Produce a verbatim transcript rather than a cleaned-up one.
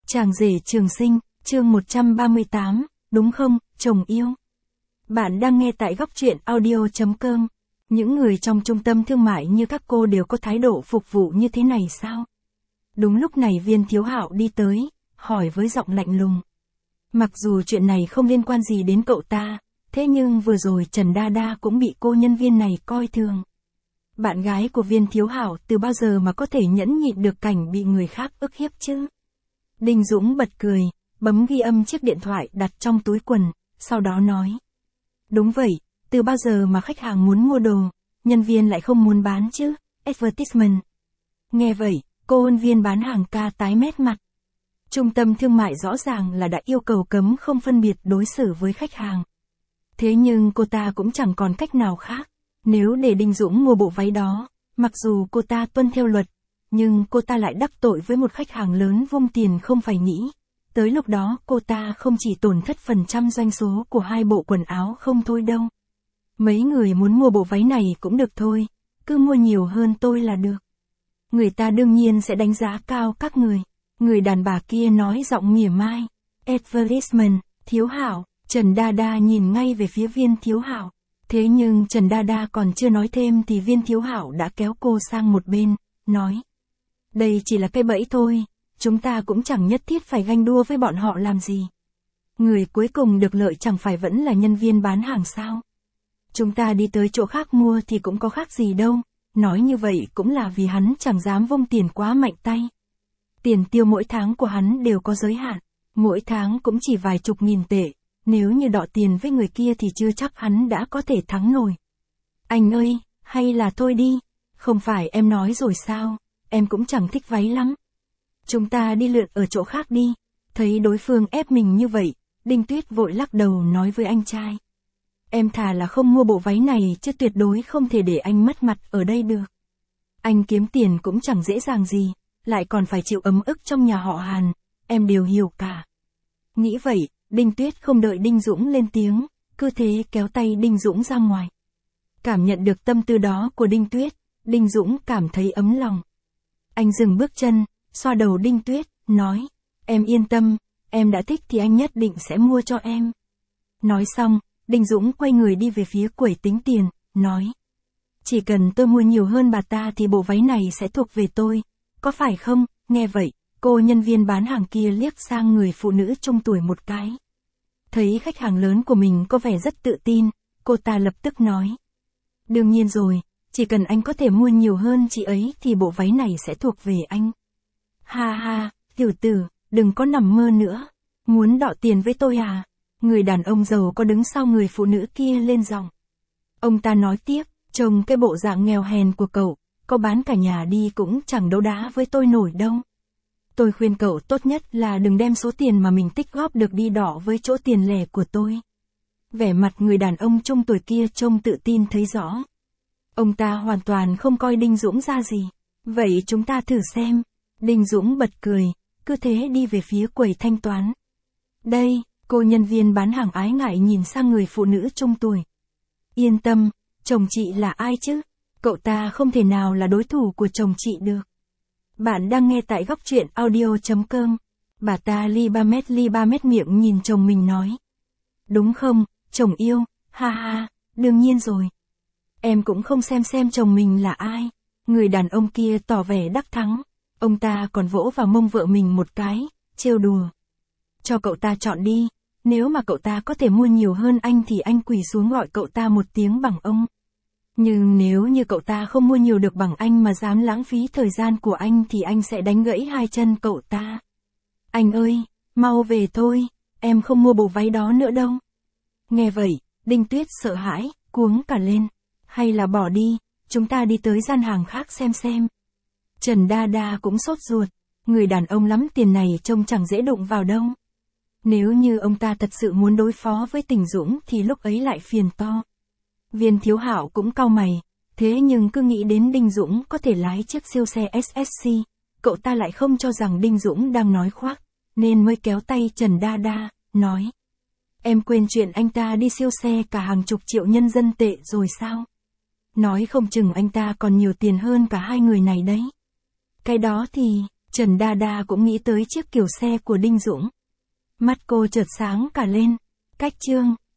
Chàng rể trường sinh, chương một trăm ba mươi tám, đúng không, chồng yêu? Bạn đang nghe tại góc truyện audio chấm com. Những người trong trung tâm thương mại như các cô đều có thái độ phục vụ như thế này sao? Đúng lúc này Viên Thiếu Hạo đi tới, hỏi với giọng lạnh lùng. Mặc dù chuyện này không liên quan gì đến cậu ta, thế nhưng vừa rồi Trần Đa Đa cũng bị cô nhân viên này coi thường. Bạn gái của Viên Thiếu Hạo từ bao giờ mà có thể nhẫn nhịn được cảnh bị người khác ức hiếp chứ? Đinh Dũng bật cười, bấm ghi âm chiếc điện thoại đặt trong túi quần, sau đó nói. Đúng vậy, từ bao giờ mà khách hàng muốn mua đồ, nhân viên lại không muốn bán chứ, advertisement. Nghe vậy, cô nhân viên bán hàng ca tái mét mặt. Trung tâm thương mại rõ ràng là đã yêu cầu cấm không phân biệt đối xử với khách hàng. Thế nhưng cô ta cũng chẳng còn cách nào khác, nếu để Đinh Dũng mua bộ váy đó, mặc dù cô ta tuân theo luật, nhưng cô ta lại đắc tội với một khách hàng lớn vung tiền không phải nghĩ. Tới lúc đó cô ta không chỉ tổn thất phần trăm doanh số của hai bộ quần áo không thôi đâu. Mấy người muốn mua bộ váy này cũng được thôi, cứ mua nhiều hơn tôi là được. Người ta đương nhiên sẽ đánh giá cao các người. Người đàn bà kia nói giọng mỉa mai. Advertisement, Thiếu Hạo. Trần Đa Đa nhìn ngay về phía Viên Thiếu Hạo. Thế nhưng Trần Đa Đa còn chưa nói thêm thì Viên Thiếu Hạo đã kéo cô sang một bên, nói. Đây chỉ là cái bẫy thôi, chúng ta cũng chẳng nhất thiết phải ganh đua với bọn họ làm gì. Người cuối cùng được lợi chẳng phải vẫn là nhân viên bán hàng sao? Chúng ta đi tới chỗ khác mua thì cũng có khác gì đâu, nói như vậy cũng là vì hắn chẳng dám vung tiền quá mạnh tay. Tiền tiêu mỗi tháng của hắn đều có giới hạn, mỗi tháng cũng chỉ vài chục nghìn tệ, nếu như đọ tiền với người kia thì chưa chắc hắn đã có thể thắng nổi. Anh ơi, hay là thôi đi, không phải em nói rồi sao, em cũng chẳng thích váy lắm. Chúng ta đi lượn ở chỗ khác đi. Thấy đối phương ép mình như vậy, Đinh Tuyết vội lắc đầu nói với anh trai. Em thà là không mua bộ váy này chứ tuyệt đối không thể để anh mất mặt ở đây được. Anh kiếm tiền cũng chẳng dễ dàng gì, lại còn phải chịu ấm ức trong nhà họ Hàn, em đều hiểu cả. Nghĩ vậy, Đinh Tuyết không đợi Đinh Dũng lên tiếng, cứ thế kéo tay Đinh Dũng ra ngoài. Cảm nhận được tâm tư đó của Đinh Tuyết, Đinh Dũng cảm thấy ấm lòng. Anh dừng bước chân, xoa đầu Đinh Tuyết, nói, em yên tâm, em đã thích thì anh nhất định sẽ mua cho em. Nói xong, Đinh Dũng quay người đi về phía quầy tính tiền, nói, chỉ cần tôi mua nhiều hơn bà ta thì bộ váy này sẽ thuộc về tôi, có phải không? Nghe vậy, cô nhân viên bán hàng kia liếc sang người phụ nữ trung tuổi một cái. Thấy khách hàng lớn của mình có vẻ rất tự tin, cô ta lập tức nói, đương nhiên rồi, chỉ cần anh có thể mua nhiều hơn chị ấy thì bộ váy này sẽ thuộc về anh. Ha ha, tiểu tử, đừng có nằm mơ nữa. Muốn đọ tiền với tôi à? Người đàn ông giàu có đứng sau người phụ nữ kia lên giọng. Ông ta nói tiếp, trông cái bộ dạng nghèo hèn của cậu, có bán cả nhà đi cũng chẳng đấu đá với tôi nổi đâu. Tôi khuyên cậu tốt nhất là đừng đem số tiền mà mình tích góp được đi đọ với chỗ tiền lẻ của tôi. Vẻ mặt người đàn ông trung tuổi kia trông tự tin thấy rõ. Ông ta hoàn toàn không coi Đinh Dũng ra gì. Vậy chúng ta thử xem. Đinh Dũng bật cười, cứ thế đi về phía quầy thanh toán. Đây, cô nhân viên bán hàng ái ngại nhìn sang người phụ nữ trung tuổi. Yên tâm, chồng chị là ai chứ? Cậu ta không thể nào là đối thủ của chồng chị được. Bạn đang nghe tại góc truyện audio chấm com. Bà ta li ba mét li ba mét miệng nhìn chồng mình nói. Đúng không, chồng yêu, ha ha, đương nhiên rồi. Em cũng không xem xem chồng mình là ai. Người đàn ông kia tỏ vẻ đắc thắng. Ông ta còn vỗ vào mông vợ mình một cái, trêu đùa. Cho cậu ta chọn đi, nếu mà cậu ta có thể mua nhiều hơn anh thì anh quỳ xuống gọi cậu ta một tiếng bằng ông. Nhưng nếu như cậu ta không mua nhiều được bằng anh mà dám lãng phí thời gian của anh thì anh sẽ đánh gãy hai chân cậu ta. Anh ơi, mau về thôi, em không mua bộ váy đó nữa đâu. Nghe vậy, Đinh Tuyết sợ hãi, cuống cả lên. Hay là bỏ đi, chúng ta đi tới gian hàng khác xem xem. Trần Đa Đa cũng sốt ruột, người đàn ông lắm tiền này trông chẳng dễ đụng vào đâu. Nếu như ông ta thật sự muốn đối phó với Tình Dũng thì lúc ấy lại phiền to. Viên Thiếu Hạo cũng cau mày, thế nhưng cứ nghĩ đến Đinh Dũng có thể lái chiếc siêu xe ét ét xê, cậu ta lại không cho rằng Đinh Dũng đang nói khoác, nên mới kéo tay Trần Đa Đa, nói. Em quên chuyện anh ta đi siêu xe cả hàng chục triệu nhân dân tệ rồi sao? Nói không chừng anh ta còn nhiều tiền hơn cả hai người này đấy. Cái đó thì, Trần Đa Đa cũng nghĩ tới chiếc kiểu xe của Đinh Dũng. Mắt cô chợt sáng cả lên. Cách Trương,